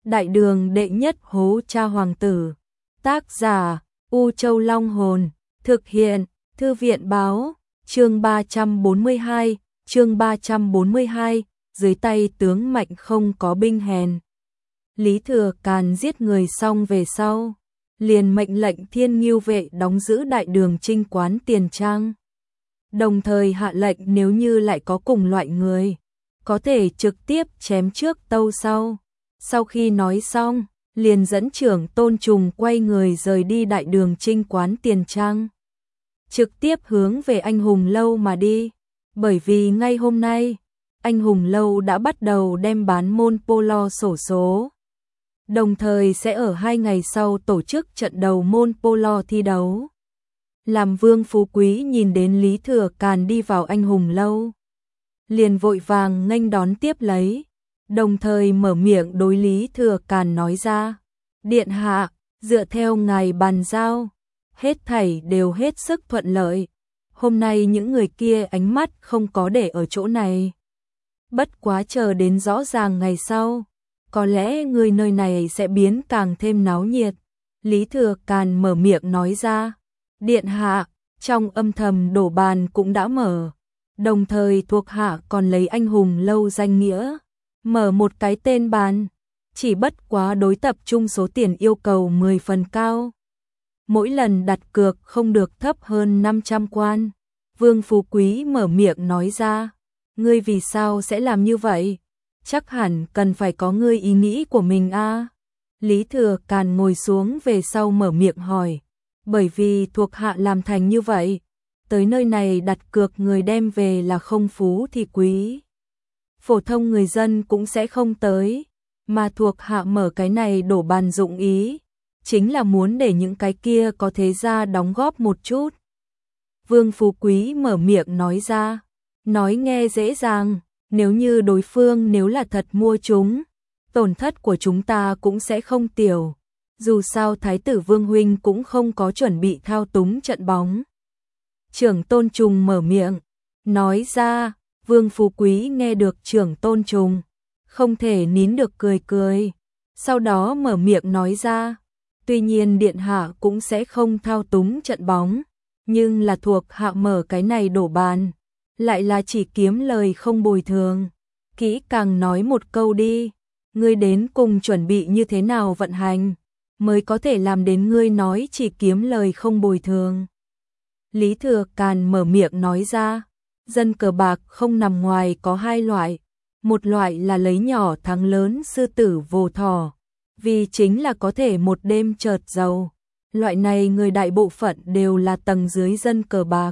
Đại đường đệ nhất hố cha hoàng tử. Tác giả U Châu Long Hồn. Thực hiện Thư viện báo. Chương 342. Chương 342. Dưới tay tướng mạnh không có binh hèn. Lý Thừa Càn giết người xong về sau, liền mệnh lệnh Thiên Ngưu vệ đóng giữ đại đường Trinh Quán Tiền Trang. Đồng thời hạ lệnh nếu như lại có cùng loại người, có thể trực tiếp chém trước tâu sau. Sau khi nói xong, liền dẫn trưởng Tôn Trùng quay người rời đi đại đường Trinh Quán Tiền Trang, trực tiếp hướng về Anh Hùng Lâu mà đi. Bởi vì ngay hôm nay, Anh Hùng Lâu đã bắt đầu đem bán môn polo xổ số. Đồng thời sẽ ở 2 ngày sau tổ chức trận đầu môn polo thi đấu. Làm Vương Phú Quý nhìn đến Lý Thừa Càn đi vào Anh Hùng Lâu, liền vội vàng nghênh đón tiếp lấy, đồng thời mở miệng đối Lý Thừa Càn nói ra: Điện hạ, dựa theo ngài bàn giao, hết thảy đều hết sức thuận lợi. Hôm nay những người kia ánh mắt không có để ở chỗ này. Bất quá chờ đến rõ ràng ngày sau, có lẽ người nơi này sẽ biến càng thêm náo nhiệt. Lý Thừa Càn mở miệng nói ra: Điện hạ, trong âm thầm đổ bàn cũng đã mở. Đồng thời thuộc hạ còn lấy Anh Hùng Lâu danh nghĩa, mở một cái tên bàn. Chỉ bất quá đối tập trung số tiền yêu cầu 10 phần cao. Mỗi lần đặt cược không được thấp hơn 500 quan. Vương Phú Quý mở miệng nói ra: Ngươi vì sao sẽ làm như vậy? Chắc hẳn cần phải có ngươi ý nghĩ của mình a. Lý Thừa Càn ngồi xuống về sau mở miệng hỏi: Bởi vì thuộc hạ làm thành như vậy, tới nơi này đặt cược người đem về là không phú thì quý. Phổ thông người dân cũng sẽ không tới, mà thuộc hạ mở cái này đổ bàn dụng ý, chính là muốn để những cái kia có thế gia đóng góp một chút. Vương Phú Quý mở miệng nói ra, nói nghe dễ dàng, nếu như đối phương nếu là thật mua chúng, tổn thất của chúng ta cũng sẽ không tiểu. Dù sao Thái tử Vương huynh cũng không có chuẩn bị thao túng trận bóng. Trưởng Tôn Trùng mở miệng, nói ra. Vương Phú Quý nghe được trưởng Tôn Trùng, không thể nín được cười cười. Sau đó mở miệng nói ra, tuy nhiên điện hạ cũng sẽ không thao túng trận bóng, nhưng là thuộc hạ mở cái này đổ bàn, lại là chỉ kiếm lời không bồi thường. Kỹ càng nói một câu đi, ngươi đến cùng chuẩn bị như thế nào vận hành, mới có thể làm đến ngươi nói chỉ kiếm lời không bồi thường. Lý Thừa Càn mở miệng nói ra, dân cờ bạc không nằm ngoài có 2 loại, một loại là lấy nhỏ thắng lớn sư tử vồ thỏ, vì chính là có thể một đêm chợt giàu. Loại này người đại bộ phận đều là tầng dưới dân cờ bạc.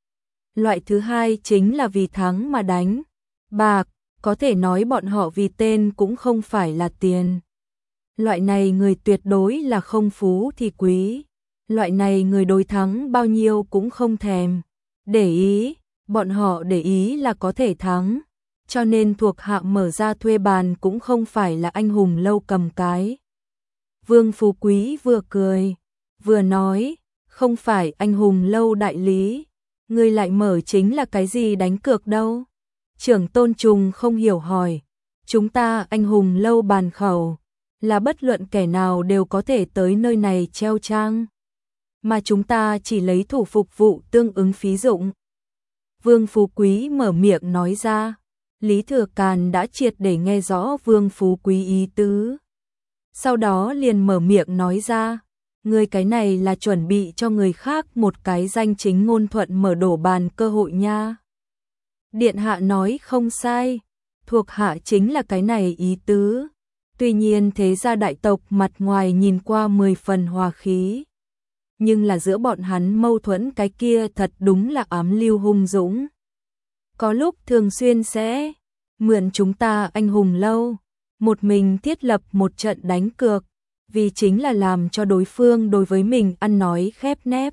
Loại thứ hai chính là vì thắng mà đánh bạc, có thể nói bọn họ vì tên cũng không phải là tiền. Loại này người tuyệt đối là không phú thì quý. Loại này người đối thắng bao nhiêu cũng không thèm để ý, bọn họ để ý là có thể thắng. Cho nên thuộc hạ mở ra thuê bàn cũng không phải là Anh Hùng Lâu cầm cái. Vương Phú Quý vừa cười, vừa nói, không phải Anh Hùng Lâu đại lý, ngươi lại mở chính là cái gì đánh cược đâu? Trưởng Tôn Trùng không hiểu hỏi, chúng ta Anh Hùng Lâu bàn khẩu, là bất luận kẻ nào đều có thể tới nơi này treo trang, mà chúng ta chỉ lấy thủ phục vụ tương ứng phí dụng. Vương Phú Quý mở miệng nói ra. Lý Thừa Càn đã triệt để nghe rõ Vương Phú Quý ý tứ. Sau đó liền mở miệng nói ra, người cái này là chuẩn bị cho người khác một cái danh chính ngôn thuận mở đổ bàn cơ hội nha. Điện hạ nói không sai, thuộc hạ chính là cái này ý tứ. Tuy nhiên thế gia đại tộc mặt ngoài nhìn qua 10 phần hòa khí, nhưng là giữa bọn hắn mâu thuẫn cái kia thật đúng là ám lưu hung dũng. Có lúc thường xuyên sẽ mượn chúng ta Anh Hùng Lâu, một mình thiết lập một trận đánh cược, vì chính là làm cho đối phương đối với mình ăn nói khép nép.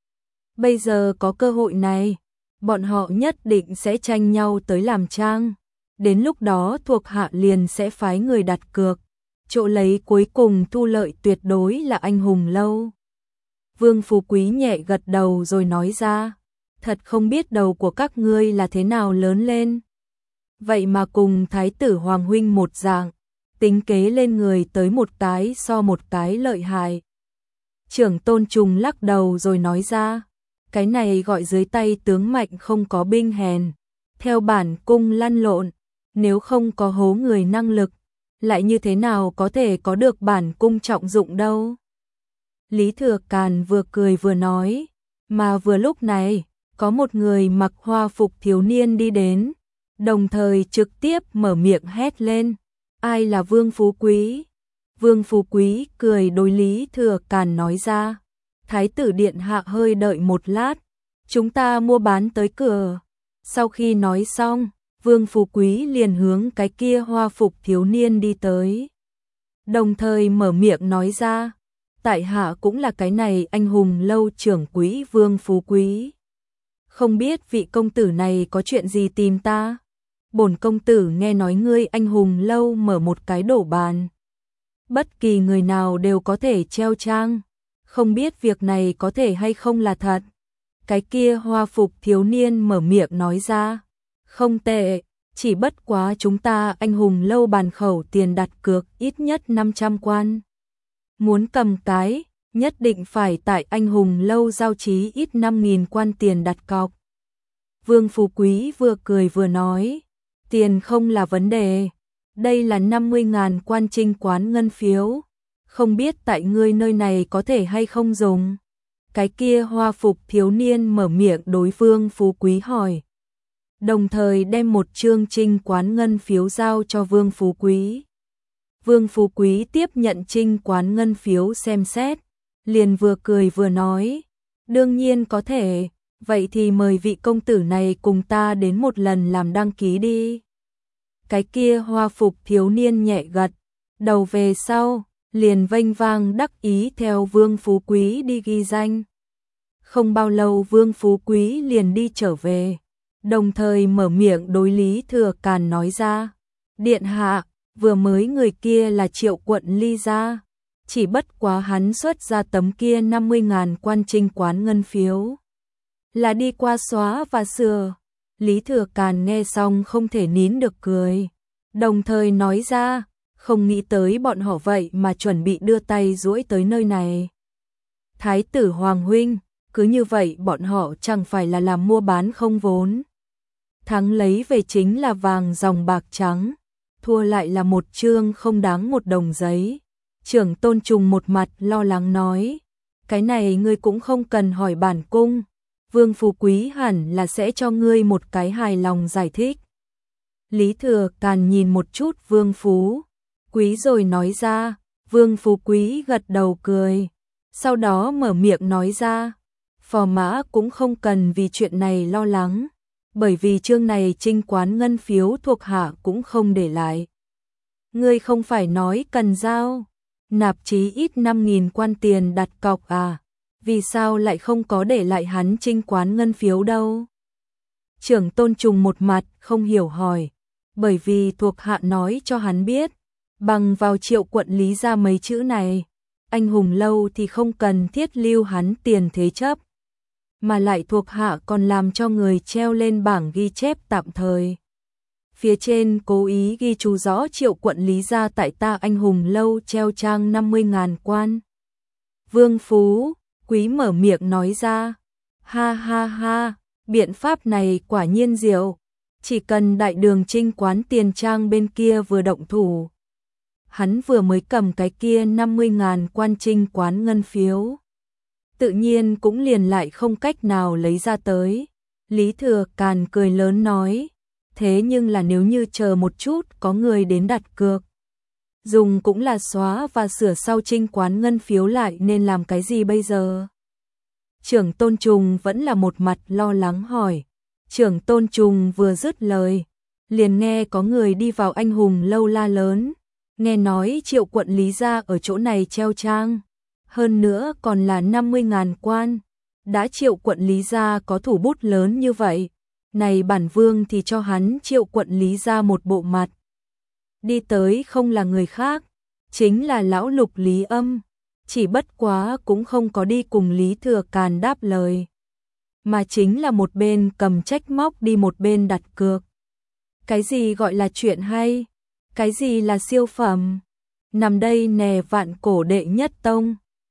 Bây giờ có cơ hội này, bọn họ nhất định sẽ tranh nhau tới làm trang. Đến lúc đó thuộc hạ liền sẽ phái người đặt cược, chỗ lấy cuối cùng thu lợi tuyệt đối là Anh Hùng Lâu. Vương Phú Quý nhẹ gật đầu rồi nói ra, thật không biết đầu của các ngươi là thế nào lớn lên. Vậy mà cùng Thái tử Hoàng huynh một dạng, tính kế lên người tới một cái so một cái lợi hại. Trưởng Tôn Trùng lắc đầu rồi nói ra, cái này gọi dưới tay tướng mạnh không có binh hèn, theo bản cung lăn lộn, nếu không có hố người năng lực, lại như thế nào có thể có được bản cung trọng dụng đâu. Lý Thừa Càn vừa cười vừa nói, mà vừa lúc này, có một người mặc hoa phục thiếu niên đi đến, đồng thời trực tiếp mở miệng hét lên, ai là Vương Phú Quý? Vương Phú Quý cười đối Lý Thừa Càn nói ra, Thái tử điện hạ hơi đợi một lát, chúng ta mua bán tới cửa. Sau khi nói xong, Vương Phú Quý liền hướng cái kia hoa phục thiếu niên đi tới. Đồng thời mở miệng nói ra, tại hạ cũng là cái này anh hùng lâu trưởng quỹ Vương Phú Quý. Không biết vị công tử này có chuyện gì tìm ta? Bổn công tử nghe nói ngươi anh hùng lâu mở một cái đổ bàn. Bất kỳ người nào đều có thể treo trang, không biết việc này có thể hay không là thật. Cái kia hoa phục thiếu niên mở miệng nói ra, không tệ, chỉ bất quá chúng ta anh hùng lâu bàn khẩu tiền đặt cược ít nhất 500 quan. Muốn cầm cái, nhất định phải tại anh hùng lâu giao chí ít 5.000 quan tiền đặt cọc. Vương Phú Quý vừa cười vừa nói, tiền không là vấn đề, đây là 50.000 quan trinh quán ngân phiếu, không biết tại ngươi nơi này có thể hay không dùng. Cái kia hoa phục thiếu niên mở miệng đối Vương Phú Quý hỏi, đồng thời đem một chương trinh quán ngân phiếu giao cho Vương Phú Quý. Vương Phú Quý tiếp nhận trinh quán ngân phiếu xem xét, liền vừa cười vừa nói, đương nhiên có thể, vậy thì mời vị công tử này cùng ta đến một lần làm đăng ký đi. Cái kia hoa phục thiếu niên nhẹ gật, đầu về sau, liền vênh vang đắc ý theo Vương Phú Quý đi ghi danh. Không bao lâu Vương Phú Quý liền đi trở về, đồng thời mở miệng đối Lý Thừa Càn nói ra, điện hạ, vừa mới người kia là Triệu quận Ly gia, chỉ bất quá hắn xuất ra tấm kia 50.000 quan trinh quán ngân phiếu, là đi qua xóa và sửa. Lý Thừa Càn nghe xong không thể nín được cười, đồng thời nói ra, không nghĩ tới bọn họ vậy mà chuẩn bị đưa tay duỗi tới nơi này. Thái tử Hoàng huynh, cứ như vậy bọn họ chẳng phải là làm mua bán không vốn. Thắng lấy về chính là vàng dòng bạc trắng, thua lại là một chương không đáng một đồng giấy. Trưởng Tôn Trùng một mặt lo lắng nói, cái này ngươi cũng không cần hỏi bản cung, Vương Phú Quý hẳn là sẽ cho ngươi một cái hài lòng giải thích. Lý Thừa Càn nhìn một chút Vương Phú Quý rồi nói ra, Vương Phú Quý gật đầu cười, sau đó mở miệng nói ra, phò mã cũng không cần vì chuyện này lo lắng, bởi vì chương này trinh quán ngân phiếu thuộc hạ cũng không để lại. Ngươi không phải nói cần giao, nạp chí ít 5.000 quan tiền đặt cọc à, vì sao lại không có để lại hắn trinh quán ngân phiếu đâu? Trưởng Tôn Trùng một mặt không hiểu hỏi, bởi vì thuộc hạ nói cho hắn biết, bằng vào Triệu quận Lý ra mấy chữ này, anh hùng lâu thì không cần thiết lưu hắn tiền thế chấp, mà lại thuộc hạ còn làm cho người treo lên bảng ghi chép tạm thời. Phía trên cố ý ghi chú rõ Triệu quận Lý ra tại ta anh hùng lâu treo trang 50.000 quan. Vương Phú Quý mở miệng nói ra, ha ha ha, biện pháp này quả nhiên diệu, chỉ cần đại đường trinh quán tiền trang bên kia vừa động thủ. Hắn vừa mới cầm cái kia 50.000 quan trinh quán ngân phiếu, tự nhiên cũng liền lại không cách nào lấy ra tới. Lý Thừa Càn cười lớn nói, thế nhưng là nếu như chờ một chút có người đến đặt cược, dùng cũng là xóa và sửa sau trinh quán ngân phiếu lại nên làm cái gì bây giờ? Trưởng Tôn Trùng vẫn là một mặt lo lắng hỏi. Trưởng Tôn Trùng vừa dứt lời, liền nghe có người đi vào anh hùng lâu la lớn, nghe nói Triệu quận Lý gia ở chỗ này treo trang, hơn nữa còn là 50.000 quan, đã Triệu quận Lý gia có thủ bút lớn như vậy, này bản vương thì cho hắn Triệu quận Lý gia một bộ mặt. Đi tới không là người khác, chính là lão Lục Lý Âm, chỉ bất quá cũng không có đi cùng Lý Thừa Càn đáp lời, mà chính là một bên cầm trách móc đi một bên đặt cược. Cái gì gọi là chuyện hay? Cái gì là siêu phẩm? Nằm đây nè, vạn cổ đệ nhất tông.